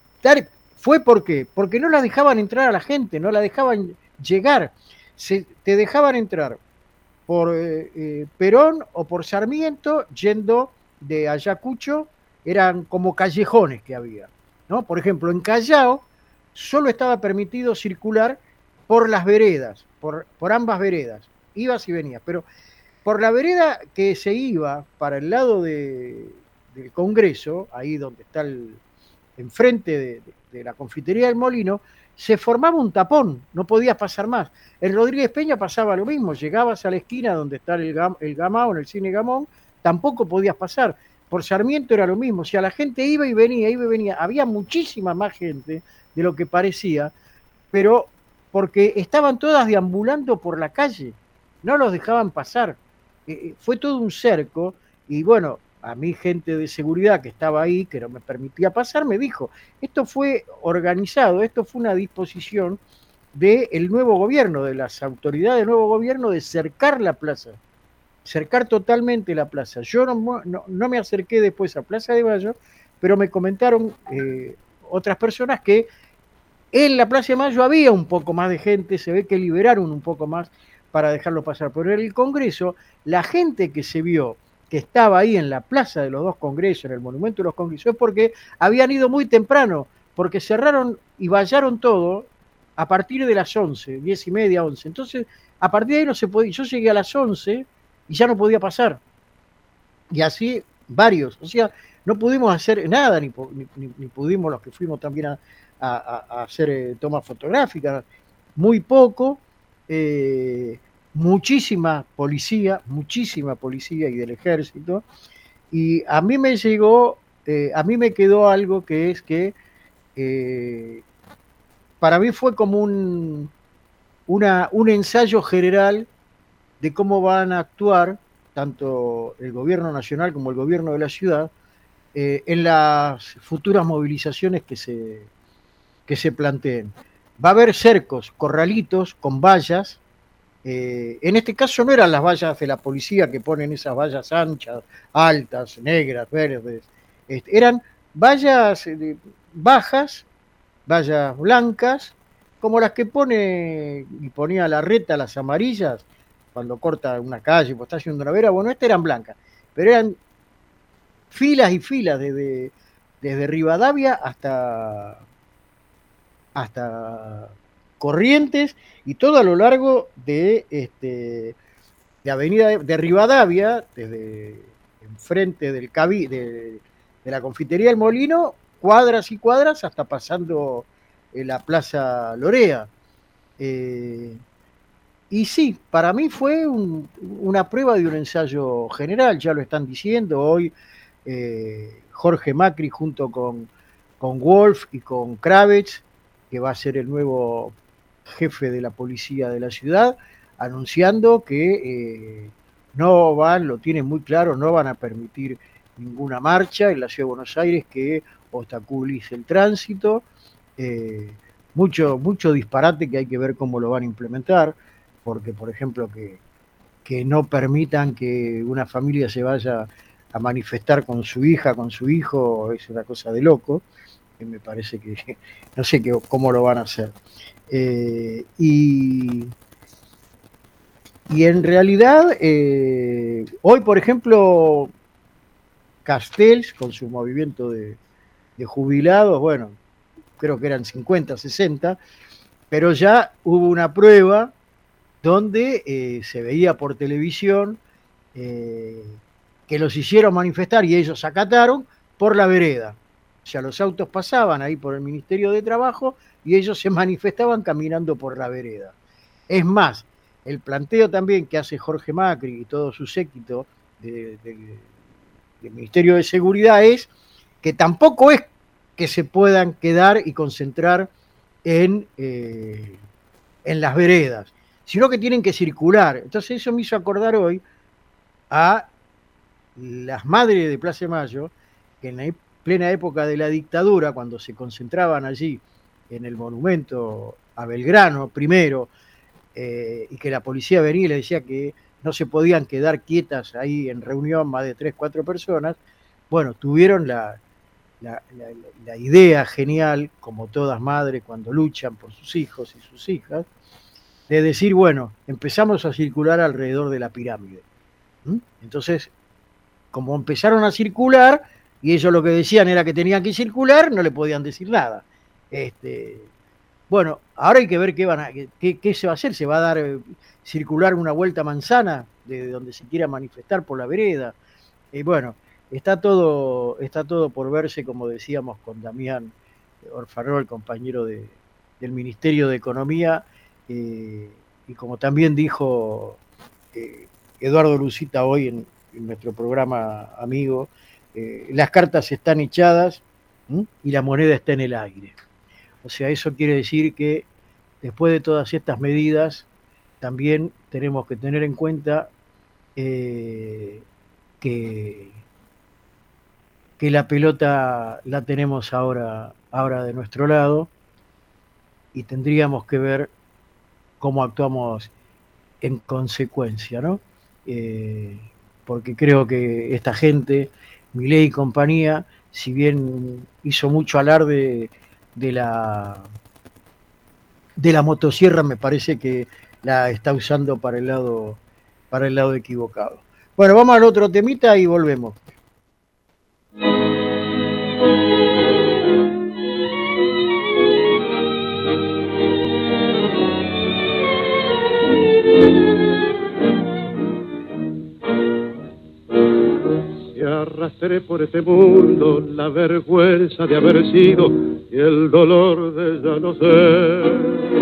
¿Fue por qué? Porque no la dejaban entrar a la gente, no la dejaban llegar. Se, te dejaban entrar por eh, eh, Perón o por Sarmiento, yendo de Ayacucho, eran como callejones que había, ¿no? Por ejemplo, en Callao solo estaba permitido circular por las veredas, por, por ambas veredas, ibas y venías, pero por la vereda que se iba para el lado de, del Congreso, ahí donde está el, enfrente de, de, de la confitería del Molino, se formaba un tapón, no podías pasar más. En Rodríguez Peña pasaba lo mismo, llegabas a la esquina donde está el, el Gamao, en el cine Gamón, tampoco podías pasar. Por Sarmiento era lo mismo, o sea, la gente iba y venía, iba y venía, había muchísima más gente de lo que parecía, pero porque estaban todas deambulando por la calle, no los dejaban pasar, eh, fue todo un cerco, y bueno, a mí gente de seguridad que estaba ahí, que no me permitía pasar, me dijo, esto fue organizado, esto fue una disposición del nuevo gobierno, de las autoridades del nuevo gobierno, de cercar la plaza, cercar totalmente la plaza. Yo no, no, no me acerqué después a Plaza de Mayo, pero me comentaron eh, otras personas que en la Plaza de Mayo había un poco más de gente, se ve que liberaron un poco más para dejarlo pasar. Pero en el Congreso, la gente que se vio que estaba ahí en la Plaza de los dos Congresos, en el Monumento de los Congresos, es porque habían ido muy temprano, porque cerraron y vallaron todo a partir de las once, diez y media, once. Entonces, a partir de ahí no se podía. Yo llegué a las once y ya no podía pasar. Y así varios. O sea, no pudimos hacer nada, ni, ni, ni pudimos los que fuimos también a, a, a hacer eh, tomas fotográficas, muy poco, eh, muchísima policía, muchísima policía y del ejército, y a mí me llegó, eh, a mí me quedó algo que es que eh, para mí fue como un, una, un ensayo general de cómo van a actuar tanto el gobierno nacional como el gobierno de la ciudad eh, en las futuras movilizaciones que se, que se planteen. Va a haber cercos, corralitos con vallas. Eh, en este caso no eran las vallas de la policía que ponen esas vallas anchas, altas, negras, verdes. Este, eran vallas eh, bajas, vallas blancas, como las que pone y ponía Larreta, las amarillas, cuando corta una calle, pues está haciendo una vera. Bueno, estas eran blancas, pero eran filas y filas desde, desde Rivadavia hasta, hasta Corrientes y todo a lo largo de, este, de Avenida de, de Rivadavia, desde enfrente del cabi, de, de la confitería del Molino, cuadras y cuadras hasta pasando en la Plaza Lorea. Eh, y sí, para mí fue un, una prueba de un ensayo general, ya lo están diciendo hoy. Eh, Jorge Macri junto con, con Wolf y con Kravitz, que va a ser el nuevo jefe de la policía de la ciudad, anunciando que eh, no van, lo tienen muy claro, no van a permitir ninguna marcha en la ciudad de Buenos Aires que obstaculice el tránsito. Eh, mucho, mucho disparate que hay que ver cómo lo van a implementar, porque, por ejemplo, que, que no permitan que una familia se vaya a manifestar con su hija, con su hijo, es una cosa de loco, que me parece que no sé que, cómo lo van a hacer. Eh, y, y en realidad, eh, hoy, por ejemplo, Castells, con su movimiento de, de jubilados, bueno, creo que eran cincuenta, sesenta, pero ya hubo una prueba donde eh, se veía por televisión eh, que los hicieron manifestar y ellos acataron por la vereda. O sea, los autos pasaban ahí por el Ministerio de Trabajo y ellos se manifestaban caminando por la vereda. Es más, el planteo también que hace Jorge Macri y todo su séquito de, de, del Ministerio de Seguridad es que tampoco es que se puedan quedar y concentrar en, eh, en las veredas, sino que tienen que circular. Entonces eso me hizo acordar hoy a las madres de Plaza de Mayo, que en la plena época de la dictadura, cuando se concentraban allí en el monumento a Belgrano primero, eh, y que la policía venía y les decía que no se podían quedar quietas ahí en reunión más de tres, cuatro personas, bueno, tuvieron la, la, la, la idea genial, como todas madres cuando luchan por sus hijos y sus hijas, de decir, bueno, empezamos a circular alrededor de la pirámide. ¿Mm? Entonces, como empezaron a circular, y ellos lo que decían era que tenían que circular, no le podían decir nada. Este, bueno, ahora hay que ver qué, van a, qué, qué se va a hacer. ¿Se va a dar eh, circular una vuelta manzana de donde se quiera manifestar por la vereda? Y eh, bueno, está todo, está todo por verse, como decíamos con Damián Orfanol, el compañero de, del Ministerio de Economía, eh, y como también dijo eh, Eduardo Lucita hoy en, en nuestro programa amigo, eh, las cartas están echadas ¿m? y la moneda está en el aire. O sea, eso quiere decir que después de todas estas medidas, también tenemos que tener en cuenta eh, que, que la pelota la tenemos ahora, ahora de nuestro lado, y tendríamos que ver cómo actuamos en consecuencia, ¿no? Eh, porque creo que esta gente, Milei y compañía, si bien hizo mucho alarde de la de la motosierra, me parece que la está usando para el lado para el lado equivocado. Bueno, vamos al otro temita y volvemos. Arrastré por este mundo la vergüenza de haber sido y el dolor de ya no ser.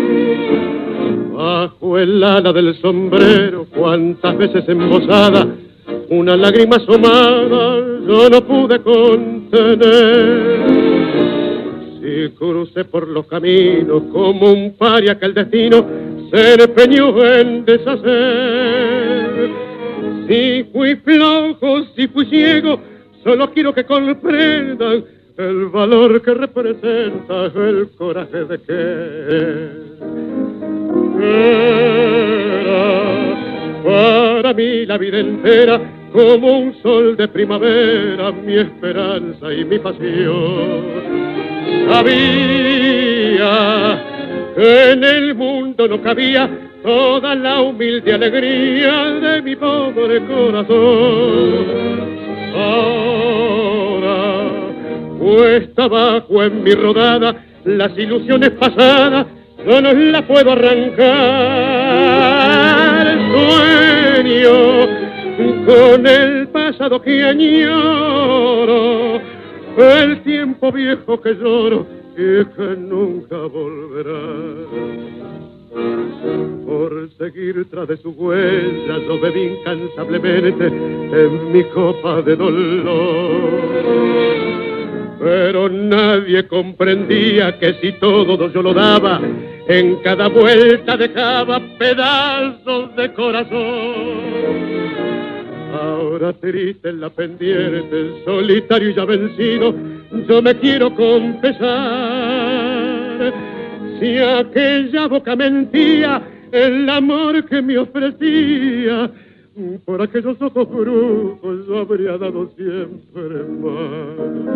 Bajo el ala del sombrero, cuántas veces embosada, una lágrima asomada yo no pude contener. Si crucé por los caminos como un paria que el destino se empeñó en deshacer. Si fui flojo, si fui ciego, solo quiero que comprendan el valor que representa el coraje de querer. Era para mí la vida entera como un sol de primavera, mi esperanza y mi pasión. Sabía que en el mundo no cabía toda la humilde alegría de mi pobre corazón. Ahora, cuesta abajo en mi rodada, las ilusiones pasadas yo no las puedo arrancar. Sueño con el pasado que añoro, el tiempo viejo que lloro y que nunca volverá. Por seguir tras de su huella yo bebí incansablemente en mi copa de dolor. Pero nadie comprendía que si todo yo lo daba, en cada vuelta dejaba pedazos de corazón. Ahora triste en la pendiente, solitario y ya vencido, yo me quiero confesar. Si aquella boca mentía el amor que me ofrecía, por aquellos ojos brujos yo habría dado siempre más.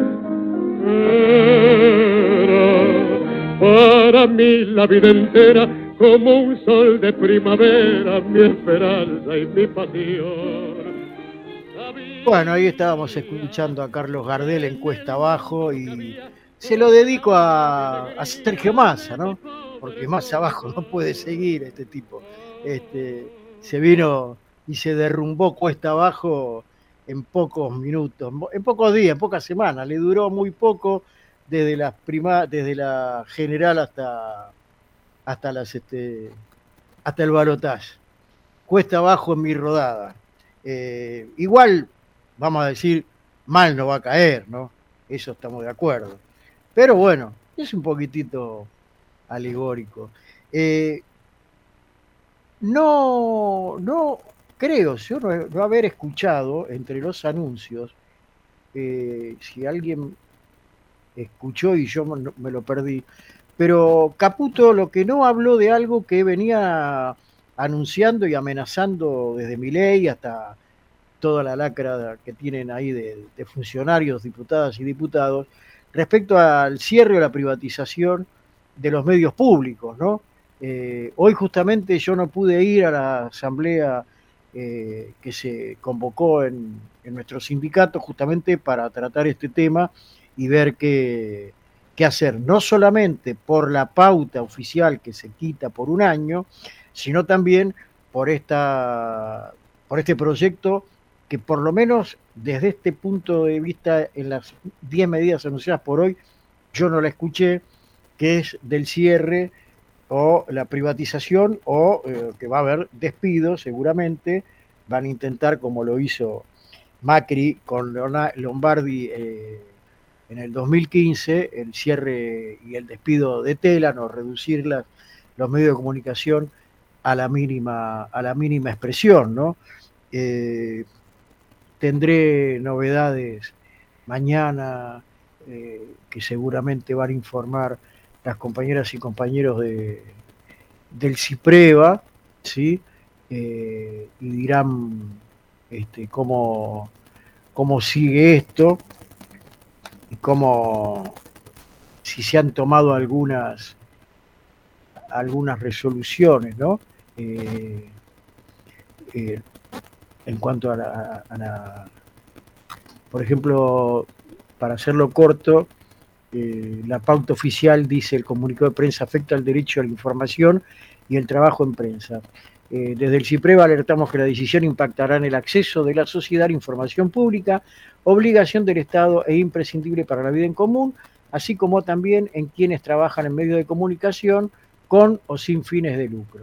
Era para mí la vida entera como un sol de primavera, mi esperanza y mi pasión. Bueno, ahí estábamos escuchando a Carlos Gardel en Cuesta Abajo y se lo dedico a, a Sergio Massa, ¿no? Porque más abajo no puede seguir este tipo. Este, se vino y se derrumbó Cuesta Abajo en pocos minutos, en pocos días, en pocas semanas. Le duró muy poco desde la prima, desde la general hasta hasta las este, hasta el balotaje. Cuesta Abajo en mi rodada. Eh, igual, vamos a decir, mal no va a caer, ¿no? Eso estamos de acuerdo. Pero bueno, es un poquitito alegórico. Eh, no, no creo, yo no, no haber escuchado entre los anuncios, eh, si alguien escuchó y yo me, me lo perdí, pero Caputo lo que no habló de algo que venía anunciando y amenazando desde Milei hasta toda la lacra que tienen ahí de, de funcionarios, diputadas y diputados, respecto al cierre o la privatización de los medios públicos, ¿no? Eh, hoy justamente yo no pude ir a la asamblea eh, que se convocó en, en nuestro sindicato justamente para tratar este tema y ver qué, qué hacer, no solamente por la pauta oficial que se quita por un año, sino también por, esta, por este proyecto que por lo menos desde este punto de vista en las diez medidas anunciadas por hoy, yo no la escuché, que es del cierre o la privatización o eh, que va a haber despidos seguramente, van a intentar como lo hizo Macri con Lombardi eh, en el dos mil quince, el cierre y el despido de Telan o reducir las, los medios de comunicación a la mínima, a la mínima expresión, ¿no? Eh, tendré novedades mañana eh, que seguramente van a informar las compañeras y compañeros de, del CIPREVA, ¿sí? Eh, y dirán este, cómo, cómo sigue esto y cómo, si se han tomado algunas, algunas resoluciones, ¿no? Eh, eh, en cuanto a la, a la, por ejemplo, para hacerlo corto, eh, la pauta oficial dice: el comunicado de prensa afecta al derecho a la información y el trabajo en prensa. Eh, desde el CIPREVA alertamos que la decisión impactará en el acceso de la sociedad a la información pública, obligación del Estado e imprescindible para la vida en común, así como también en quienes trabajan en medios de comunicación con o sin fines de lucro.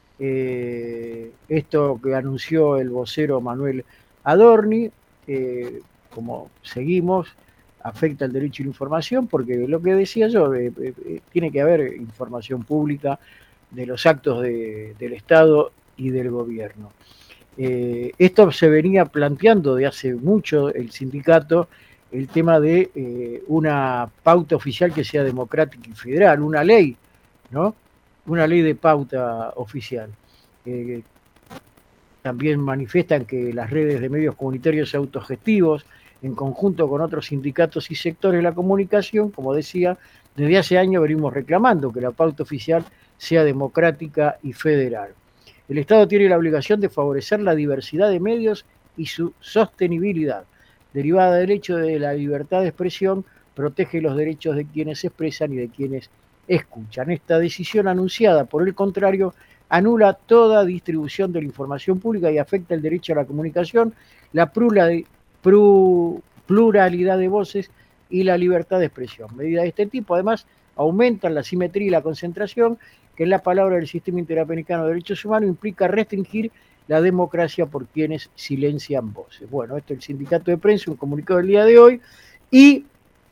Eh, esto que anunció el vocero Manuel Adorni, eh, como seguimos, afecta el derecho a la información, porque lo que decía yo, eh, eh, tiene que haber información pública de los actos de, del Estado y del gobierno. Eh, esto se venía planteando de hace mucho el sindicato, el tema de eh, una pauta oficial que sea democrática y federal, una ley, ¿no? Una ley de pauta oficial. Eh, también manifiestan que las redes de medios comunitarios autogestivos, en conjunto con otros sindicatos y sectores de la comunicación, como decía, desde hace años venimos reclamando que la pauta oficial sea democrática y federal. El Estado tiene la obligación de favorecer la diversidad de medios y su sostenibilidad. Derivada del hecho de la libertad de expresión, protege los derechos de quienes expresan y de quienes escuchan. Esta decisión anunciada, por el contrario, anula toda distribución de la información pública y afecta el derecho a la comunicación, la pluralidad de voces y la libertad de expresión. Medidas de este tipo, además, aumentan la simetría y la concentración, que en la palabra del Sistema Interamericano de Derechos Humanos implica restringir la democracia por quienes silencian voces. Bueno, esto es el Sindicato de Prensa, un comunicado del día de hoy, y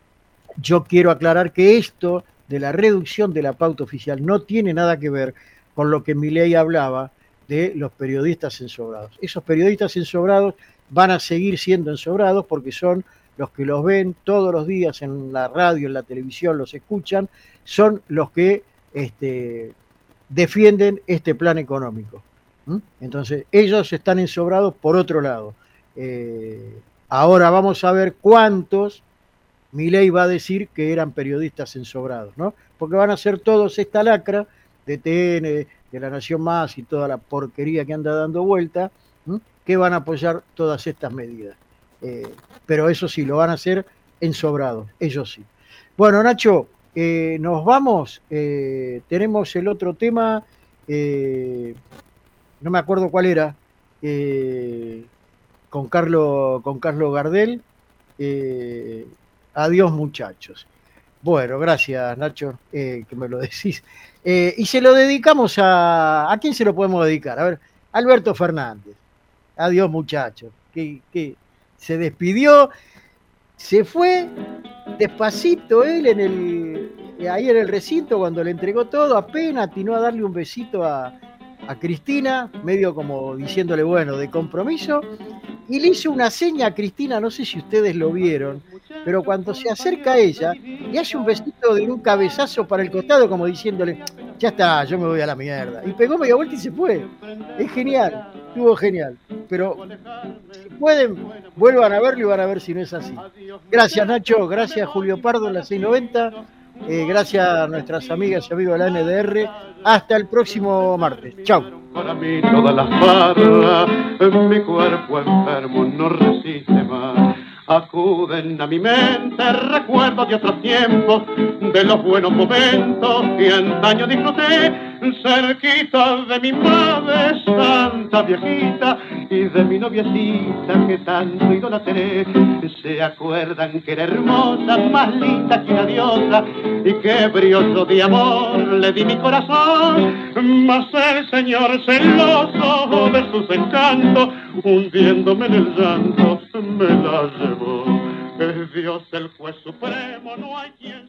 yo quiero aclarar que esto de la reducción de la pauta oficial no tiene nada que ver con lo que Milei hablaba de los periodistas ensobrados. Esos periodistas ensobrados van a seguir siendo ensobrados porque son los que los ven todos los días en la radio, en la televisión, los escuchan, son los que este, defienden este plan económico. ¿Mm? Entonces, ellos están ensobrados por otro lado. Eh, ahora vamos a ver cuántos Milei va a decir que eran periodistas ensobrados, ¿no? Porque van a ser todos esta lacra de T N, de La Nación Más y toda la porquería que anda dando vuelta, ¿m? que van a apoyar todas estas medidas. Eh, pero eso sí, lo van a hacer ensobrados, ellos sí. Bueno, Nacho, eh, nos vamos. Eh, tenemos el otro tema, eh, no me acuerdo cuál era, eh, con Carlos, con Carlos Gardel. Eh, adiós, muchachos. Bueno, gracias, Nacho, eh, que me lo decís. Eh, y se lo dedicamos a... ¿A quién se lo podemos dedicar? A ver, Alberto Fernández. Adiós, muchachos. Que, que se despidió, se fue despacito él en el, ahí en el recinto cuando le entregó todo, apenas atinó a darle un besito a, a Cristina, medio como diciéndole, bueno, de compromiso, y le hizo una seña a Cristina, no sé si ustedes lo vieron, pero cuando se acerca a ella, le hace un besito de un cabezazo para el costado, como diciéndole, ya está, yo me voy a la mierda. Y pegó media vuelta y se fue. Es genial, estuvo genial. Pero si pueden, vuelvan a verlo y van a ver si no es así. Gracias, Nacho, gracias, Julio Pardo en la seiscientos noventa, eh, gracias a nuestras amigas y amigos de la N D R. Hasta el próximo martes. Chau. Para mí toda la farra, mi cuerpo enfermo no resiste más. Acuden a mi mente recuerdos de otros tiempos, de los buenos momentos que antaño disfruté, cerquita de mi madre santa viejita y de mi noviecita que tanto idolatré. Se acuerdan que era hermosa, más linda que una diosa, y que brioso de amor le di mi corazón, mas el señor celoso de sus encantos, hundiéndome en el llanto, me la llevó. Es Dios el juez supremo, no hay quien